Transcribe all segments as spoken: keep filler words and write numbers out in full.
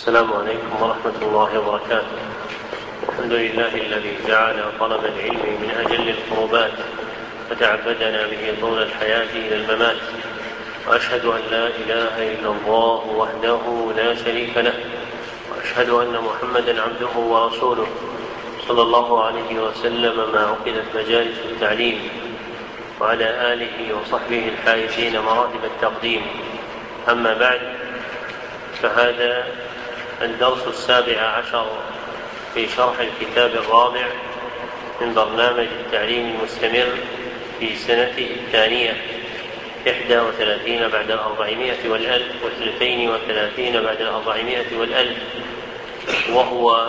السلام عليكم ورحمة الله وبركاته. الحمد لله الذي جعل طلب العلم من أجل القربات وتعبدنا به طول الحياة إلى الممات، وأشهد أن لا إله إلا الله وحده لا شريك له، وأشهد أن محمدا عبده ورسوله صلى الله عليه وسلم ما عقدت مجالس التعليم، وعلى آله وصحبه الحائزين مراتب التقديم. أما بعد، فهذا الدرس السابع عشر في شرح الكتاب الرابع من برنامج التعليم المستمر في سنته الثانية، إحدى وثلاثين بعد الأربعمائة والألف واثنتين وثلاثين بعد الأربعمائة والألف، وهو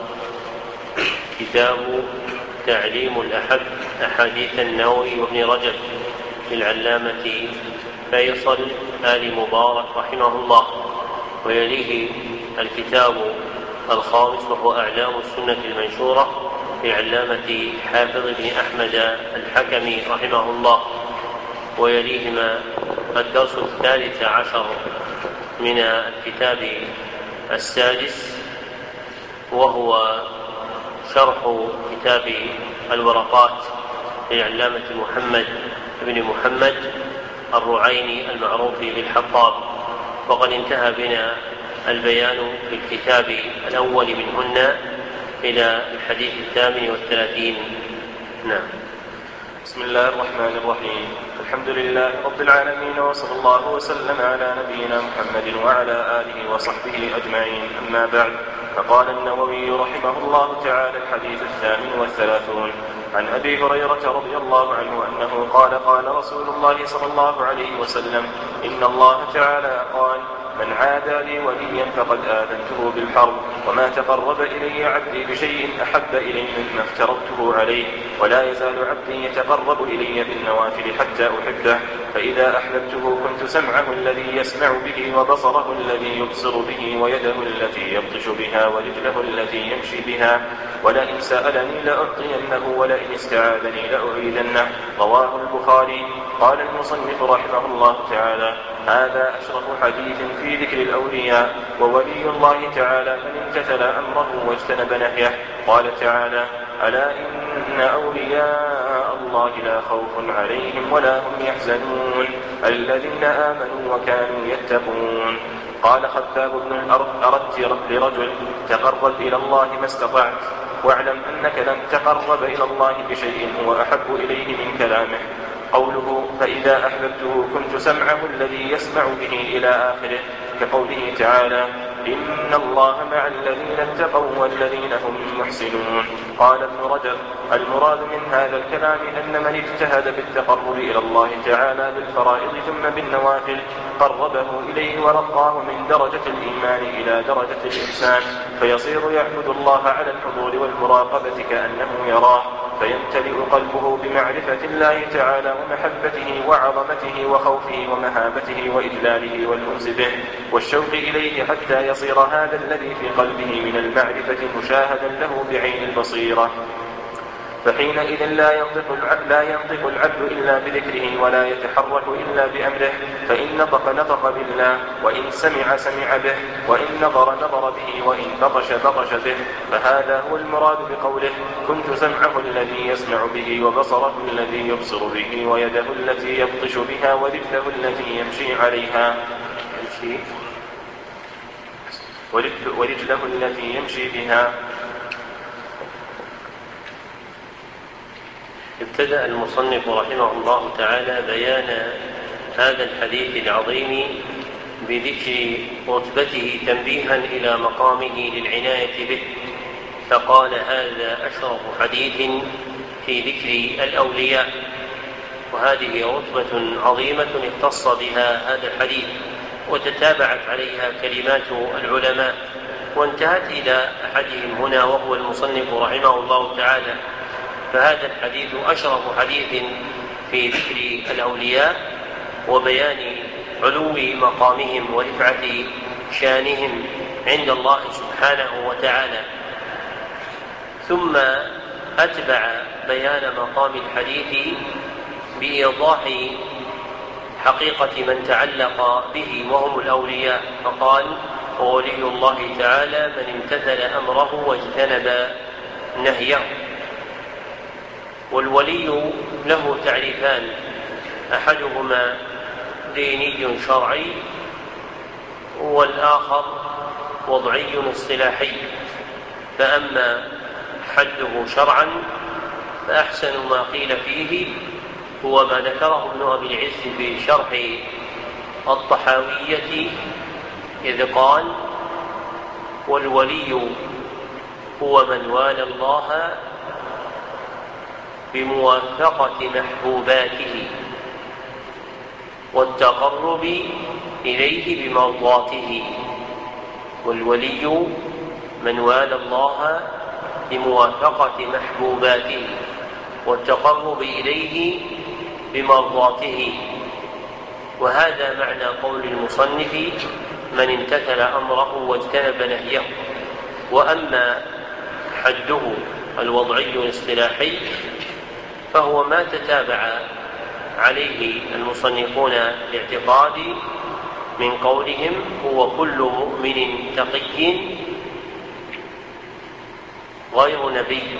كتاب تعليم الأحب أحاديث النووي وابن رجب للعلامة فيصل آل مبارك رحمه الله. ويليه الكتاب الخامس وهو أعلام السنة المنشورة لعلامة حافظ بن أحمد الحكمي رحمه الله. ويليهما الدرس الثالث عشر من الكتاب السادس وهو شرح كتاب الورقات للعلامة محمد بن محمد الرعيني المعروف بالحطاب. وقد انتهى بنا البيان في الكتاب الأول منهن إلى الحديث الثامن والثلاثين. نعم. بسم الله الرحمن الرحيم. الحمد لله رب العالمين، وصلى الله وسلم على نبينا محمد وعلى آله وصحبه أجمعين. أما بعد، فقال النووي رحمه الله تعالى: الحديث الثامن والثلاثون عن أبي هريرة رضي الله عنه أنه قال: قال رسول الله صلى الله عليه وسلم: إن الله تعالى قال: من عادى لي وليا فقد آذنته بالحرب، وما تقرب إلي عبدي بشيء أحب إلي مما افترضته عليه، ولا يزال عبدي يتقرب إلي بالنوافل حتى أحبه، فإذا أحببته كنت سمعه الذي يسمع به، وبصره الذي يبصر به، ويده التي يبطش بها، ورجله التي يمشي بها، ولئن سألني لأعطينه، ولئن استعاذني لأعيذنه. رواه البخاري. قال المصنف رحمه الله تعالى: هذا أشرف حديث في ذكر الأولياء، وولي الله تعالى من امتثل أمره واجتنب نهيه. قال تعالى: ألا إن أولياء الله لا خوف عليهم ولا هم يحزنون الذين آمنوا وكانوا يتقون. قال خباب بن الأرض: أردت لرجل: تقرب إلى الله ما استطعت، واعلم أنك لن تقرب إلى الله بشيء هو أحب إليه من كلامه. قوله: فإذا أحببته كنت سمعه الذي يسمع به إلى آخره، كقوله تعالى: إن الله مع الذين اتقوا والذين هم محسنون. قال ابن رجب: المراد من هذا الكلام أن من اجتهد بالتقرب إلى الله تعالى بالفرائض ثم بالنوافل قربه إليه ورقاه من درجة الإيمان إلى درجة الإحسان، فيصير يعبد الله على الحضور والمراقبة كأنه يراه، فيمتلئ قلبه بمعرفة الله تعالى ومحبته وعظمته وخوفه ومهابته وإجلاله والأنس به والشوق إليه، حتى يصير هذا الذي في قلبه من المعرفة مشاهدا له بعين البصيرة، فحينئذ لا ينطق العبد, لا ينطق العبد إلا بذكره، ولا يتحرك إلا بأمره، فإن نطق نطق بالله، وإن سمع سمع به، وإن نظر نظر به، وإن بطش بطش به. فهذا هو المراد بقوله: كنت سمعه الذي يسمع به، وبصره الذي يبصر به، ويده التي يبطش بها، ورجله التي يمشي عليها يمشي ورجله التي يمشي بها. ابتدأ المصنف رحمه الله تعالى بيان هذا الحديث العظيم بذكر رتبته تنبيها إلى مقامه للعناية به، فقال: هذا أشرف حديث في ذكر الأولياء. وهذه رتبة عظيمة اختص بها هذا الحديث، وتتابعت عليها كلمات العلماء، وانتهت إلى أحدهم هنا وهو المصنف رحمه الله تعالى. فهذا الحديث أشرف حديث في ذكر الأولياء وبيان علو مقامهم ورفعة شانهم عند الله سبحانه وتعالى. ثم أتبع بيان مقام الحديث بإيضاح حقيقة من تعلق به وهم الأولياء، فقال: وولي الله تعالى من امتثل أمره واجتنب نهيه. والولي له تعريفان، أحدهما ديني شرعي والآخر وضعي اصطلاحي. فأما حده شرعا فأحسن ما قيل فيه هو ما ذكره ابن أبي العز في شرح الطحاوية، إذ قال: والولي هو من والى الله بموافقة محبوباته والتقرب إليه بمرضاته. والولي من والى الله بموافقة محبوباته والتقرب إليه بمرضاته. وهذا معنى قول المصنف: من امتثل أمره واجتنب نهيه. وأما حده الوضعي الاصطلاحي فهو ما تتابع عليه المصنفون الاعتقاد من قولهم: هو كل مؤمن تقي غير نبي.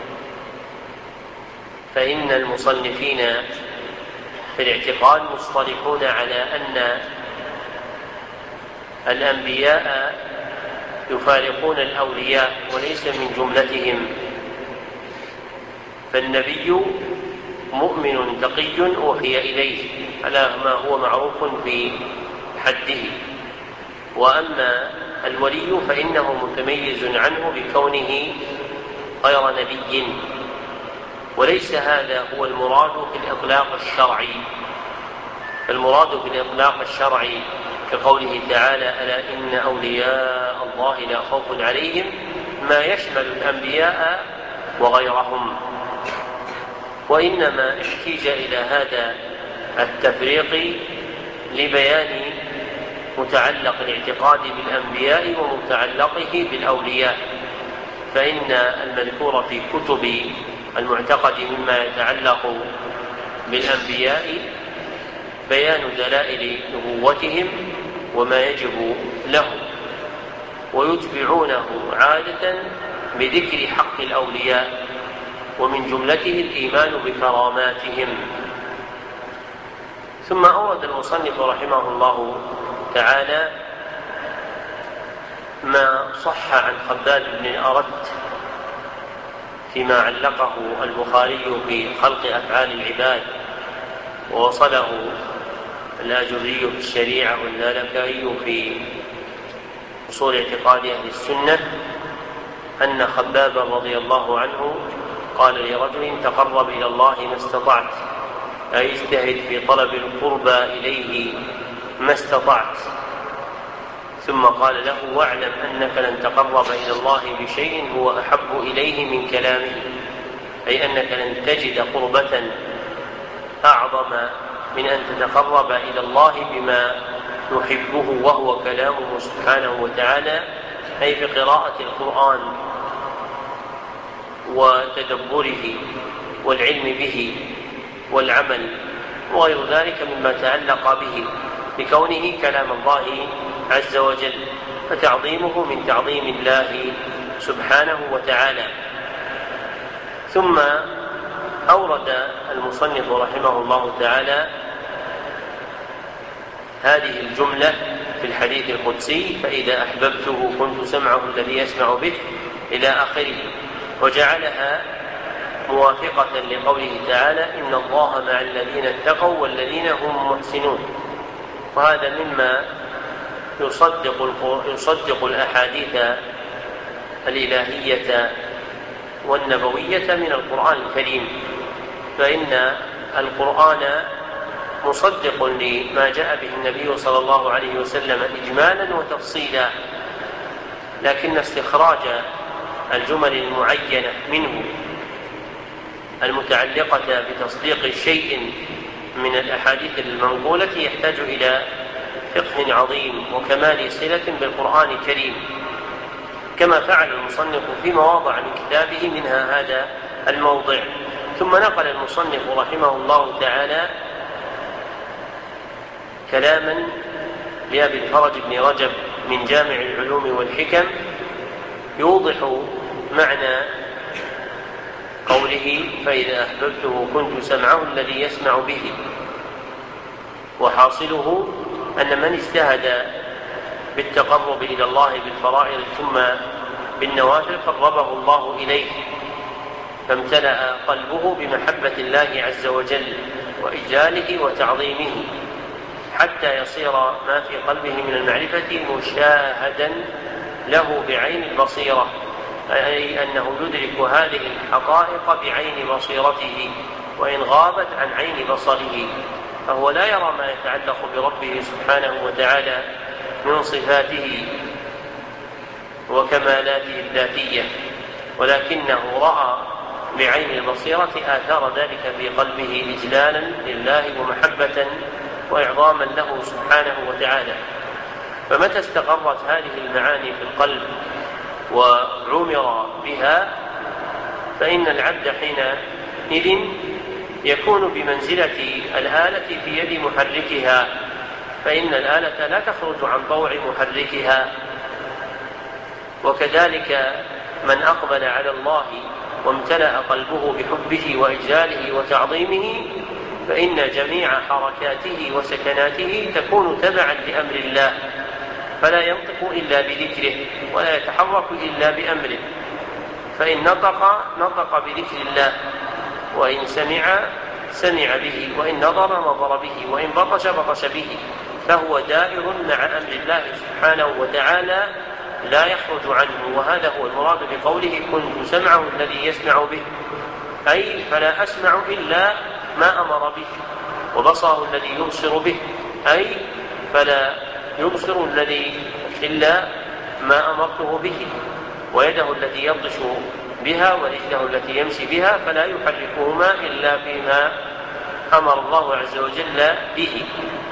فإن المصنفين في الاعتقاد مصطلحون على أن الأنبياء يفارقون الأولياء وليس من جملتهم. فالنبي مؤمن تقي أوحي إليه على ما هو معروف في حده. وأما الولي فإنه متميز عنه بكونه غير نبي. وليس هذا هو المراد في الإطلاق الشرعي. فالمراد في الإطلاق الشرعي كقوله تعالى: ألا إن أولياء الله لا خوف عليهم، ما يشمل الأنبياء وغيرهم. وإنما احتيج إلى هذا التفريق لبيان متعلق الاعتقاد بالأنبياء ومتعلقه بالأولياء. فإن المذكور في كتب المعتقد مما يتعلق بالأنبياء بيان دلائل نبوتهم وما يجب لهم، ويتبعونه عادة بذكر حق الأولياء، ومن جملته الإيمان بكراماتهم. ثم أورد المصنف رحمه الله تعالى ما صح عن خباب بن الأرت فيما علقه البخاري في خلق أفعال العباد، ووصله الآجري في الشريعة واللالكائي في أصول اعتقاد أهل السنة، أن خبابا رضي الله عنه قال لرجل: تقرب إلى الله ما استطعت، أي اجتهد في طلب القربى إليه ما استطعت. ثم قال له: واعلم أنك لن تقرب إلى الله بشيء هو أحب إليه من كلامه، أي أنك لن تجد قربة أعظم من أن تتقرب إلى الله بما يحبه وهو كلامه سبحانه وتعالى، أي بقراءة القرآن وتدبره والعلم به والعمل وغير ذلك مما تعلق به، لكونه كلام الله عز وجل، فتعظيمه من تعظيم الله سبحانه وتعالى. ثم أورد المصنف رحمه الله تعالى هذه الجملة في الحديث القدسي: فإذا أحببته كنت سمعه الذي يسمع به، إلى آخره، وجعلها موافقة لقوله تعالى: إن الله مع الذين اتقوا والذين هم محسنون. وهذا مما يصدق, يصدق الأحاديث الإلهية والنبوية من القرآن الكريم، فإن القرآن مصدق لما جاء به النبي صلى الله عليه وسلم إجمالا وتفصيلا، لكن استخراج الجمل المعينة منه المتعلقة بتصديق شيء من الأحاديث المنقولة يحتاج إلى فقه عظيم وكمال صلة بالقرآن الكريم، كما فعل المصنف في مواضع من كتابه منها هذا الموضع. ثم نقل المصنف رحمه الله تعالى كلاما لأبي الفرج بن رجب من جامع العلوم والحكم يوضح معنى قوله فإذا أحببته كنت سمعه الذي يسمع به، وحاصله أن من اجتهد بالتقرب إلى الله بالفرائض ثم بالنوافل قربه الله إليه، فامتلأ قلبه بمحبة الله عز وجل وإجلاله وتعظيمه، حتى يصير ما في قلبه من المعرفة مشاهدا له بعين البصيرة، أي أنه يدرك هذه الحقائق بعين بصيرته وإن غابت عن عين بصره، فهو لا يرى ما يتعلق بربه سبحانه وتعالى من صفاته وكمالاته الذاتية، ولكنه رأى بعين البصيرة آثار ذلك في قلبه إجلالا لله ومحبة وإعظاما له سبحانه وتعالى. فمتى استقرت هذه المعاني في القلب وعمر بها فإن العبد حينئذ يكون بمنزلة الآلة في يد محركها، فإن الآلة لا تخرج عن طوع محركها. وكذلك من أقبل على الله وامتلأ قلبه بحبه وإجلاله وتعظيمه فإن جميع حركاته وسكناته تكون تبعا لأمر الله، فلا ينطق إلا بذكره ولا يتحرك إلا بأمره، فإن نطق نطق بذكر الله، وإن سمع سمع به، وإن نظر نظر به، وإن بطش بطش به، فهو دائر مع أمر الله سبحانه وتعالى لا يخرج عنه. وهذا هو المراد بقوله كنت سمعه الذي يسمع به، أي فلا أسمع إلا ما أمر به، وبصره الذي يبصر به، أي فلا يبصر الذي إلا ما أمرته به، ويده التي يبطش بها ورجله التي يمشي بها فلا يحركهما إلا بما أمر الله عز وجل به.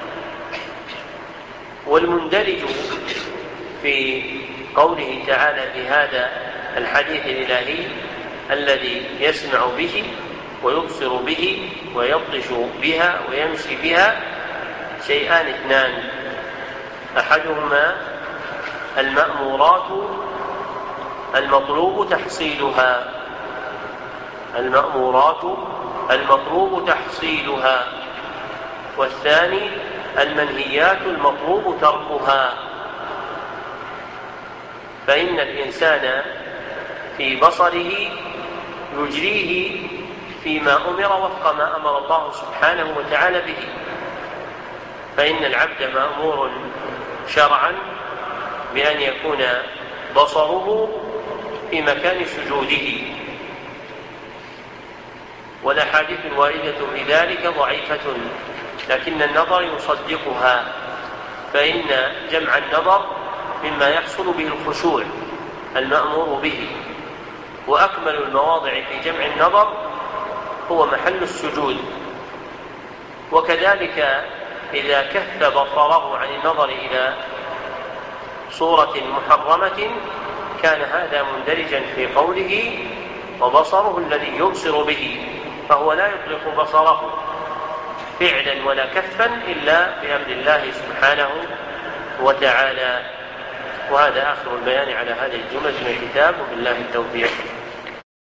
والمندرج في قوله تعالى في هذا الحديث الإلهي الذي يسمع به ويبصر به ويبطش بها ويمشي بها شيئان اثنان: أحدهما المأمورات المطلوب تحصيلها المأمورات المطلوب تحصيلها والثاني المنهيات المطلوب تركها. فإن الإنسان في بصره يجريه فيما أمر وفق ما أمر الله سبحانه وتعالى به، فإن العبد مأمور شرعا بأن يكون بصره في مكان سجوده، والأحاديث الواردة في ذلك ضعيفة لكن النظر يصدقها، فإن جمع النظر مما يحصل به الخشوع المأمور به، وأكمل المواضع في جمع النظر هو محل السجود. وكذلك إذا كف بصره عن النظر إلى صورة محرمة كان هذا مندرجا في قوله وبصره الذي يبصر به، فهو لا يطلق بصره فعلا ولا كفا إلا بأمر الله سبحانه وتعالى. وهذا آخر البيان على هذه الجملة من الكتاب، وبالله التوفيق.